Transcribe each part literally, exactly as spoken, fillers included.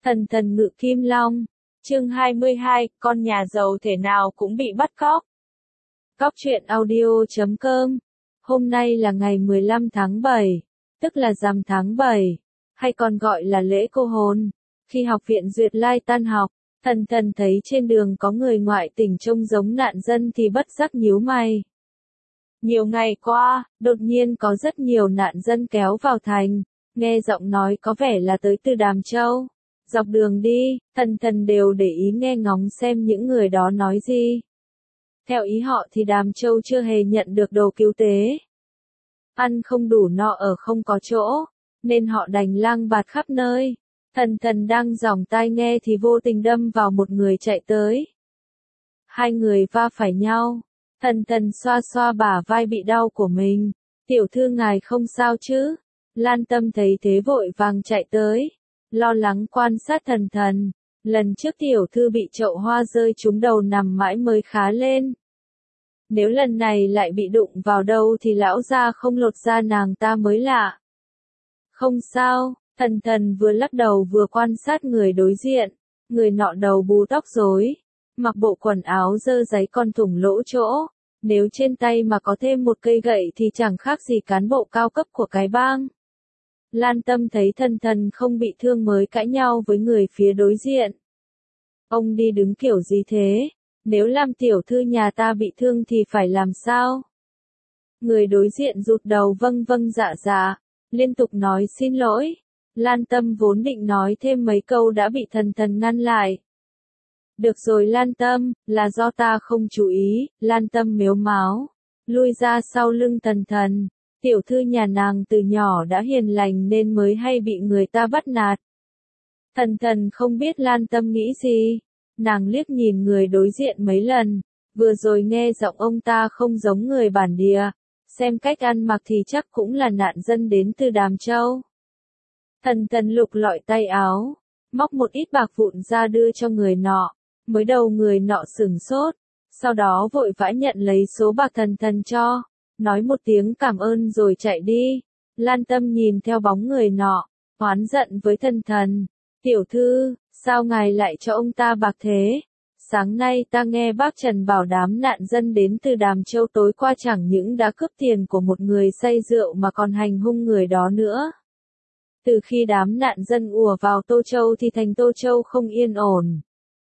Thần thần ngự kim long. Chương hai mươi hai, con nhà giàu thể nào cũng bị bắt cóc. Cóc truyện audio chấm com. Hôm nay là ngày mười lăm tháng bảy, tức là rằm tháng bảy, hay còn gọi là lễ cô hồn. Khi học viện Duyệt Lai tan học, Thần Thần thấy trên đường có người ngoại tỉnh trông giống nạn dân thì bất giác nhíu mày. Nhiều ngày qua, đột nhiên có rất nhiều nạn dân kéo vào thành, nghe giọng nói có vẻ là tới từ Đàm Châu. Dọc đường đi, Thần Thần đều để ý nghe ngóng xem những người đó nói gì. Theo ý họ thì Đàm Châu chưa hề nhận được đồ cứu tế. Ăn không đủ no ở không có chỗ, nên họ đành lang bạt khắp nơi. Thần Thần đang dòng tai nghe thì vô tình đâm vào một người chạy tới. Hai người va phải nhau. Thần Thần xoa xoa bả vai bị đau của mình. Tiểu thư ngài không sao chứ? Lan Tâm thấy thế vội vàng chạy tới, lo lắng quan sát Thần Thần. Lần trước tiểu thư bị chậu hoa rơi trúng đầu nằm mãi mới khá lên. Nếu lần này lại bị đụng vào đâu thì lão gia không lột da nàng ta mới lạ. Không sao, Thần Thần vừa lắc đầu vừa quan sát người đối diện. Người nọ đầu bù tóc rối, mặc bộ quần áo dơ giấy con thủng lỗ chỗ. Nếu trên tay mà có thêm một cây gậy thì chẳng khác gì cán bộ cao cấp của cái bang. Lan Tâm thấy Thần Thần không bị thương mới cãi nhau với người phía đối diện. Ông đi đứng kiểu gì thế? Nếu làm tiểu thư nhà ta bị thương thì phải làm sao? Người đối diện rụt đầu vâng vâng dạ dạ, liên tục nói xin lỗi. Lan Tâm vốn định nói thêm mấy câu đã bị Thần Thần ngăn lại. Được rồi Lan Tâm, là do ta không chú ý. Lan Tâm mếu máo, lui ra sau lưng Thần Thần. Tiểu thư nhà nàng từ nhỏ đã hiền lành nên mới hay bị người ta bắt nạt. Thần Thần không biết Lan Tâm nghĩ gì. Nàng liếc nhìn người đối diện mấy lần. Vừa rồi nghe giọng ông ta không giống người bản địa. Xem cách ăn mặc thì chắc cũng là nạn dân đến từ Đàm Châu. Thần Thần lục lọi tay áo, móc một ít bạc vụn ra đưa cho người nọ. Mới đầu người nọ sửng sốt, sau đó vội vã nhận lấy số bạc Thần Thần cho, nói một tiếng cảm ơn rồi chạy đi. Lan Tâm nhìn theo bóng người nọ, oán giận với Thần Thần. Tiểu thư, sao ngài lại cho ông ta bạc thế? Sáng nay ta nghe bác Trần bảo đám nạn dân đến từ Đàm Châu tối qua chẳng những đã cướp tiền của một người say rượu mà còn hành hung người đó nữa. Từ khi đám nạn dân ùa vào Tô Châu thì thành Tô Châu không yên ổn.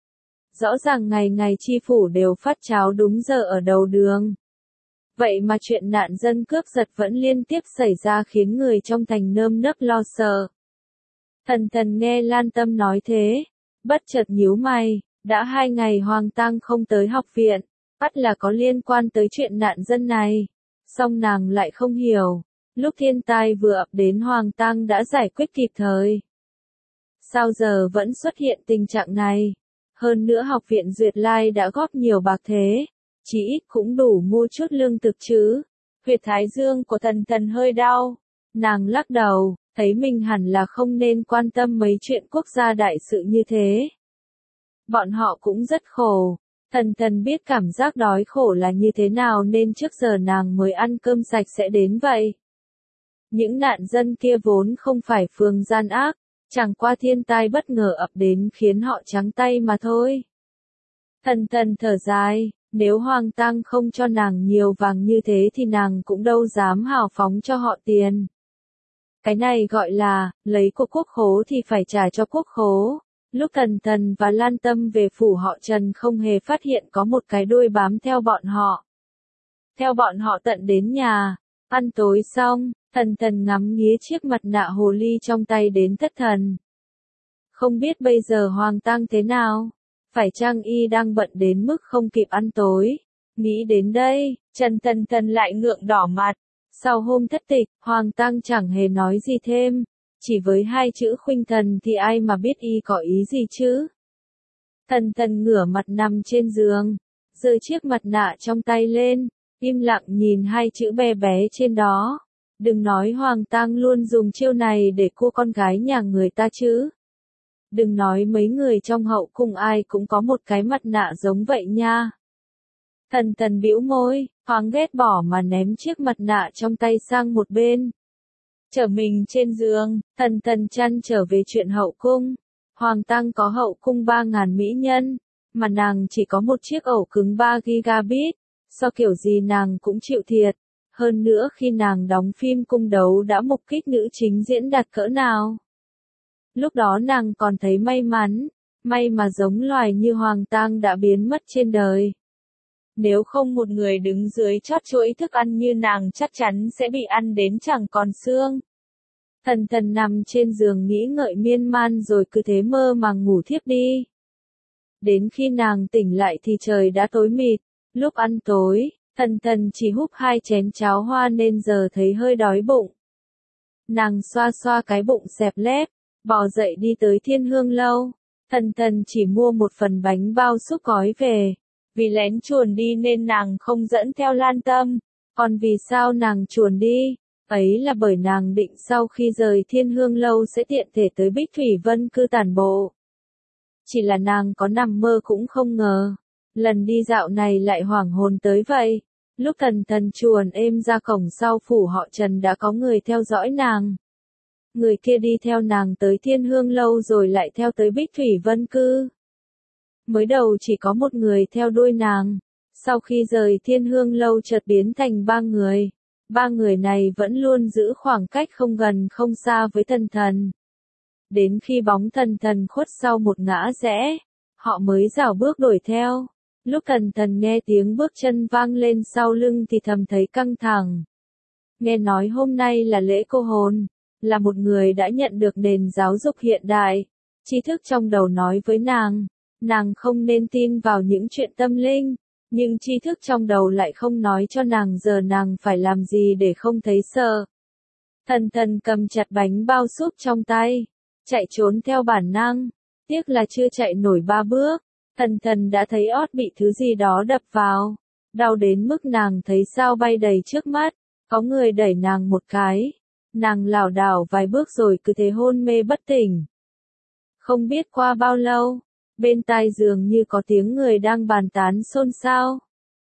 Rõ ràng ngày ngày chi phủ đều phát cháo đúng giờ ở đầu đường. Vậy mà chuyện nạn dân cướp giật vẫn liên tiếp xảy ra khiến người trong thành nơm nớp lo sợ. Thần Thần nghe Lan Tâm nói thế, bất chợt nhíu mày, đã hai ngày Hoàng Tang không tới học viện, ắt là có liên quan tới chuyện nạn dân này. Song nàng lại không hiểu, lúc thiên tai vừa ập đến Hoàng Tang đã giải quyết kịp thời. Sao giờ vẫn xuất hiện tình trạng này? Hơn nữa học viện Duyệt Lai đã góp nhiều bạc thế, chỉ ít cũng đủ mua chút lương thực chứ. Huyệt thái dương của Thần Thần hơi đau. Nàng lắc đầu, thấy mình hẳn là không nên quan tâm mấy chuyện quốc gia đại sự như thế. Bọn họ cũng rất khổ. Thần Thần biết cảm giác đói khổ là như thế nào nên trước giờ nàng mới ăn cơm sạch sẽ đến vậy. Những nạn dân kia vốn không phải phường gian ác, chẳng qua thiên tai bất ngờ ập đến khiến họ trắng tay mà thôi. Thần Thần thở dài, nếu Hoàng Tang không cho nàng nhiều vàng như thế thì nàng cũng đâu dám hào phóng cho họ tiền. Cái này gọi là, lấy của quốc khố thì phải trả cho quốc khố. Lúc Thần Thần và Lan Tâm về phủ họ Trần không hề phát hiện có một cái đuôi bám theo bọn họ. Theo bọn họ tận đến nhà, ăn tối xong, Thần Thần ngắm nghía chiếc mặt nạ hồ ly trong tay đến thất thần. Không biết bây giờ Hoàng Tang thế nào? Phải chăng y đang bận đến mức không kịp ăn tối? Nghĩ đến đây, Trần Thần Thần lại ngượng đỏ mặt. Sau hôm thất tịch, Hoàng Tang chẳng hề nói gì thêm. Chỉ với hai chữ khuynh thần thì ai mà biết y có ý gì chứ? Thần Thần ngửa mặt nằm trên giường, giơ chiếc mặt nạ trong tay lên, im lặng nhìn hai chữ bé bé trên đó. Đừng nói Hoàng Tang luôn dùng chiêu này để cua con gái nhà người ta chứ. Đừng nói mấy người trong hậu cung ai cũng có một cái mặt nạ giống vậy nha. Thần Thần bĩu môi, thoáng ghét bỏ mà ném chiếc mặt nạ trong tay sang một bên. Trở mình trên giường, Thần Thần chăn trở về chuyện hậu cung. Hoàng Tăng có hậu cung ba ngàn mỹ nhân, mà nàng chỉ có một chiếc ổ cứng ba gigabit, sao kiểu gì nàng cũng chịu thiệt. Hơn nữa khi nàng đóng phim cung đấu đã mục kích nữ chính diễn đạt cỡ nào. Lúc đó nàng còn thấy may mắn, may mà giống loài như Hoàng Tang đã biến mất trên đời. Nếu không một người đứng dưới chót chuỗi thức ăn như nàng chắc chắn sẽ bị ăn đến chẳng còn xương. Thần thần nằm trên giường nghĩ ngợi miên man rồi cứ thế mơ màng ngủ thiếp đi. Đến khi nàng tỉnh lại thì trời đã tối mịt, lúc ăn tối, thần thần chỉ húp hai chén cháo hoa nên giờ thấy hơi đói bụng. Nàng xoa xoa cái bụng xẹp lép, bò dậy đi tới Thiên Hương Lâu. Thần thần chỉ mua một phần bánh bao xúc gói về. Vì lén chuồn đi nên nàng không dẫn theo Lan Tâm. Còn vì sao nàng chuồn đi? Ấy là bởi nàng định sau khi rời Thiên Hương Lâu sẽ tiện thể tới Bích Thủy Vân cư tản bộ. Chỉ là nàng có nằm mơ cũng không ngờ. Lần đi dạo này lại hoảng hồn tới vậy. Lúc thần thần chuồn êm ra cổng sau phủ họ Trần đã có người theo dõi nàng. Người kia đi theo nàng tới Thiên Hương Lâu rồi lại theo tới Bích Thủy Vân cư. Mới đầu chỉ có một người theo đuôi nàng. Sau khi rời Thiên Hương Lâu chợt biến thành ba người. Ba người này vẫn luôn giữ khoảng cách không gần không xa với thần thần. Đến khi bóng thần thần khuất sau một ngã rẽ, họ mới rảo bước đuổi theo. Lúc thần thần nghe tiếng bước chân vang lên sau lưng thì thầm thấy căng thẳng. Nghe nói hôm nay là lễ cô hồn, là một người đã nhận được nền giáo dục hiện đại. Tri thức trong đầu nói với nàng, nàng không nên tin vào những chuyện tâm linh, nhưng tri thức trong đầu lại không nói cho nàng giờ nàng phải làm gì để không thấy sợ. Thần thần cầm chặt bánh bao súp trong tay, chạy trốn theo bản năng, tiếc là chưa chạy nổi ba bước, thần thần đã thấy ót bị thứ gì đó đập vào, đau đến mức nàng thấy sao bay đầy trước mắt, có người đẩy nàng một cái, nàng lảo đảo vài bước rồi cứ thế hôn mê bất tỉnh. Không biết qua bao lâu, bên tai dường như có tiếng người đang bàn tán xôn xao.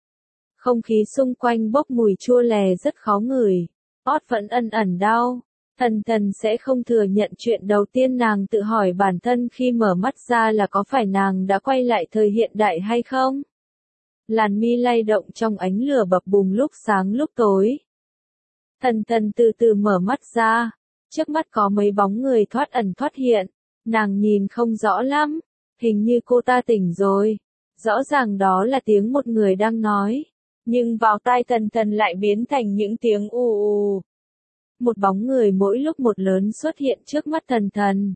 Không khí xung quanh bốc mùi chua lè rất khó ngửi, ót vẫn ẩn ẩn đau. Thần thần sẽ không thừa nhận chuyện đầu tiên nàng tự hỏi bản thân khi mở mắt ra là có phải nàng đã quay lại thời hiện đại hay không? Làn mi lay động trong ánh lửa bập bùng lúc sáng lúc tối. Thần thần từ từ mở mắt ra, trước mắt có mấy bóng người thoát ẩn thoát hiện, nàng nhìn không rõ lắm, hình như cô ta tỉnh rồi, rõ ràng đó là tiếng một người đang nói, nhưng vào tai thần thần lại biến thành những tiếng ù ù. Một bóng người mỗi lúc một lớn xuất hiện trước mắt thần thần.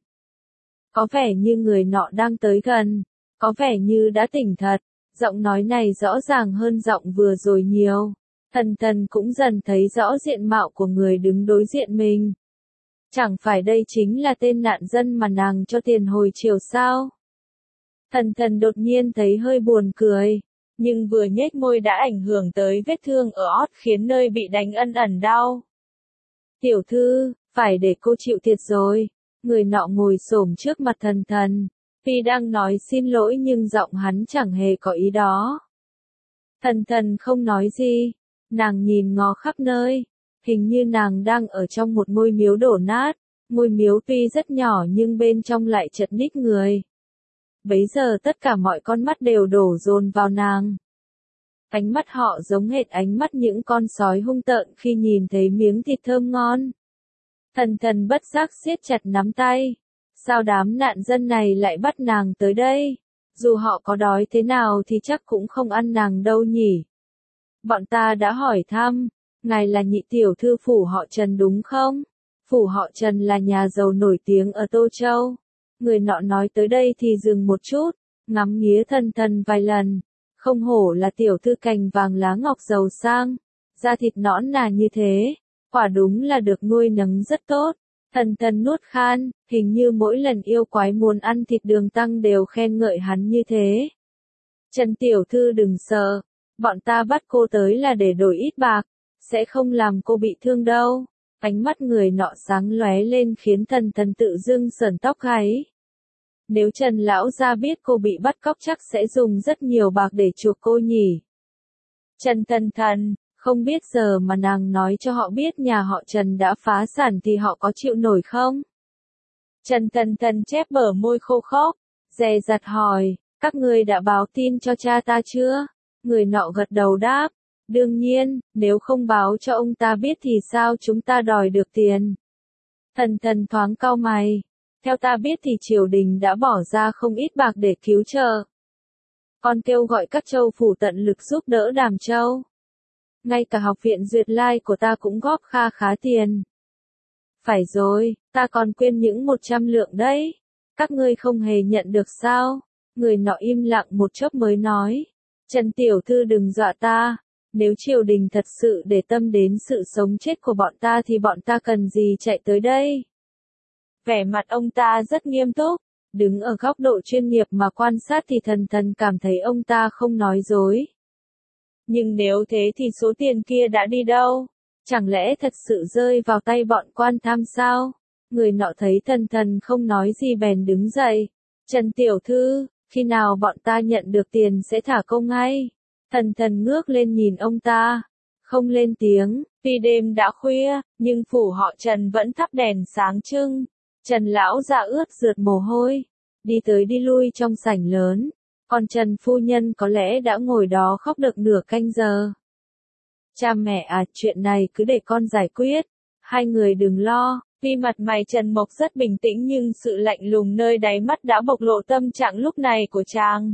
Có vẻ như người nọ đang tới gần, có vẻ như đã tỉnh thật, giọng nói này rõ ràng hơn giọng vừa rồi nhiều. Thần thần cũng dần thấy rõ diện mạo của người đứng đối diện mình. Chẳng phải đây chính là tên nạn dân mà nàng cho tiền hồi chiều sao? Thần thần đột nhiên thấy hơi buồn cười, nhưng vừa nhếch môi đã ảnh hưởng tới vết thương ở ót khiến nơi bị đánh ẩn ẩn đau. Tiểu thư, phải để cô chịu thiệt rồi. Người nọ ngồi xổm trước mặt thần thần. Tuy đang nói xin lỗi nhưng giọng hắn chẳng hề có ý đó. Thần thần không nói gì. Nàng nhìn ngó khắp nơi. Hình như nàng đang ở trong một ngôi miếu đổ nát. Ngôi miếu tuy rất nhỏ nhưng bên trong lại chật ních người. Bấy giờ tất cả mọi con mắt đều đổ dồn vào nàng. Ánh mắt họ giống hệt ánh mắt những con sói hung tợn khi nhìn thấy miếng thịt thơm ngon. Thần thần bất giác siết chặt nắm tay. Sao đám nạn dân này lại bắt nàng tới đây? Dù họ có đói thế nào thì chắc cũng không ăn nàng đâu nhỉ. Bọn ta đã hỏi thăm, ngài là nhị tiểu thư phủ họ Trần đúng không? Phủ họ Trần là nhà giàu nổi tiếng ở Tô Châu. Người nọ nói tới đây thì dừng một chút, ngắm nghía thần thần vài lần. Không hổ là tiểu thư cành vàng lá ngọc giàu sang, da thịt nõn nà như thế, quả đúng là được nuôi nấng rất tốt. Thần thần nuốt khan, hình như mỗi lần yêu quái muốn ăn thịt đường tăng đều khen ngợi hắn như thế. Trần tiểu thư đừng sợ, bọn ta bắt cô tới là để đổi ít bạc, sẽ không làm cô bị thương đâu. Ánh mắt người nọ sáng lóe lên khiến thần thần tự dưng sởn tóc gáy. Nếu Trần lão gia biết cô bị bắt cóc chắc sẽ dùng rất nhiều bạc để chuộc cô nhỉ. Trần thần thần, không biết giờ mà nàng nói cho họ biết nhà họ Trần đã phá sản thì họ có chịu nổi không? Trần Thần Thần chép bờ môi khô khốc, dè dặt hỏi, các ngươi đã báo tin cho cha ta chưa? Người nọ gật đầu đáp, đương nhiên, nếu không báo cho ông ta biết thì sao chúng ta đòi được tiền? Thần Thần thoáng cau mày, theo ta biết thì triều đình đã bỏ ra không ít bạc để cứu trợ. Còn kêu gọi các châu phủ tận lực giúp đỡ Đàm Châu. Ngay cả học viện Duyệt Lai của ta cũng góp kha khá tiền. Phải rồi, ta còn quyên những một trăm lượng đấy. Các ngươi không hề nhận được sao? Người nọ im lặng một chốc mới nói. Trần tiểu thư đừng dọa ta. Nếu triều đình thật sự để tâm đến sự sống chết của bọn ta thì bọn ta cần gì chạy tới đây? Vẻ mặt ông ta rất nghiêm túc. Đứng ở góc độ chuyên nghiệp mà quan sát thì Thần Thần cảm thấy ông ta không nói dối. Nhưng nếu thế thì số tiền kia đã đi đâu? Chẳng lẽ thật sự rơi vào tay bọn quan tham sao? Người nọ thấy Thần Thần không nói gì bèn đứng dậy. Trần tiểu thư, khi nào bọn ta nhận được tiền sẽ thả công ngay? Thần Thần ngước lên nhìn ông ta. Không lên tiếng, vì đêm đã khuya, nhưng phủ họ Trần vẫn thắp đèn sáng trưng. Trần lão ra ướt rượt mồ hôi. Đi tới đi lui trong sảnh lớn. Còn Trần phu nhân có lẽ đã ngồi đó khóc được nửa canh giờ. Cha mẹ à, chuyện này cứ để con giải quyết. Hai người đừng lo. Vì mặt mày Trần Mộc rất bình tĩnh nhưng sự lạnh lùng nơi đáy mắt đã bộc lộ tâm trạng lúc này của chàng.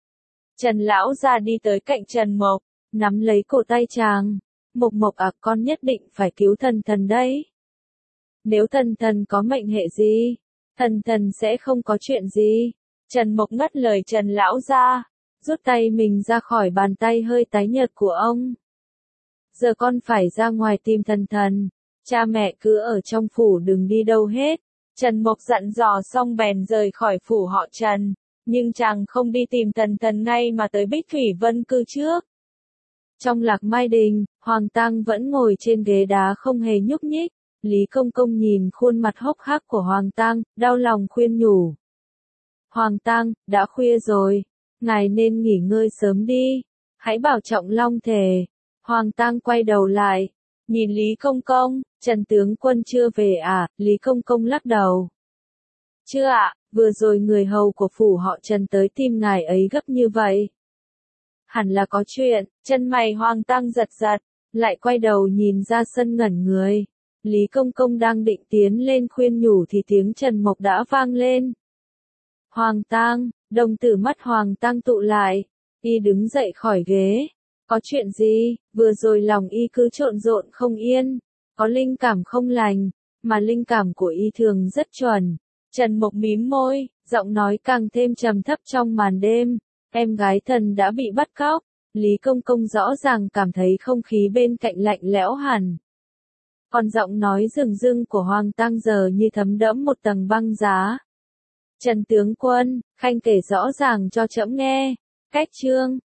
Trần lão ra đi tới cạnh Trần Mộc, nắm lấy cổ tay chàng. Mộc Mộc à, con nhất định phải cứu Thần Thần đấy. Nếu Thần Thần có mệnh hệ gì, Thần Thần sẽ không có chuyện gì. Trần Mộc ngắt lời Trần lão ra, rút tay mình ra khỏi bàn tay hơi tái nhợt của ông. Giờ con phải ra ngoài tìm Thần Thần, cha mẹ cứ ở trong phủ đừng đi đâu hết. Trần Mộc dặn dò xong bèn rời khỏi phủ họ Trần, nhưng chàng không đi tìm Thần Thần ngay mà tới Bích Thủy Vân cư trước. Trong Lạc Mai Đình, Hoàng Tang vẫn ngồi trên ghế đá không hề nhúc nhích. Lý Công Công nhìn khuôn mặt hốc hác của Hoàng Tang, đau lòng khuyên nhủ. Hoàng Tang, đã khuya rồi, ngài nên nghỉ ngơi sớm đi, hãy bảo trọng long thể. Hoàng Tang quay đầu lại, nhìn Lý Công Công, Trần tướng quân chưa về à? Lý Công Công lắc đầu. Chưa ạ, vừa rồi người hầu của phủ họ Trần tới tìm ngài ấy gấp như vậy. Hẳn là có chuyện, chân mày Hoàng Tang giật giật, lại quay đầu nhìn ra sân ngẩn người. Lý Công Công đang định tiến lên khuyên nhủ thì tiếng Trần Mộc đã vang lên. Hoàng Tang, đồng tử mắt Hoàng Tang tụ lại, y đứng dậy khỏi ghế. Có chuyện gì? Vừa rồi lòng y cứ trộn rộn không yên, có linh cảm không lành, mà linh cảm của y thường rất chuẩn. Trần Mộc mím môi, giọng nói càng thêm trầm thấp trong màn đêm. Em gái thần đã bị bắt cóc. Lý Công Công rõ ràng cảm thấy không khí bên cạnh lạnh lẽo hẳn. Còn giọng nói rừng rưng của Hoàng Tang giờ như thấm đẫm một tầng băng giá. Trần tướng quân, khanh kể rõ ràng cho trẫm nghe. Cách chương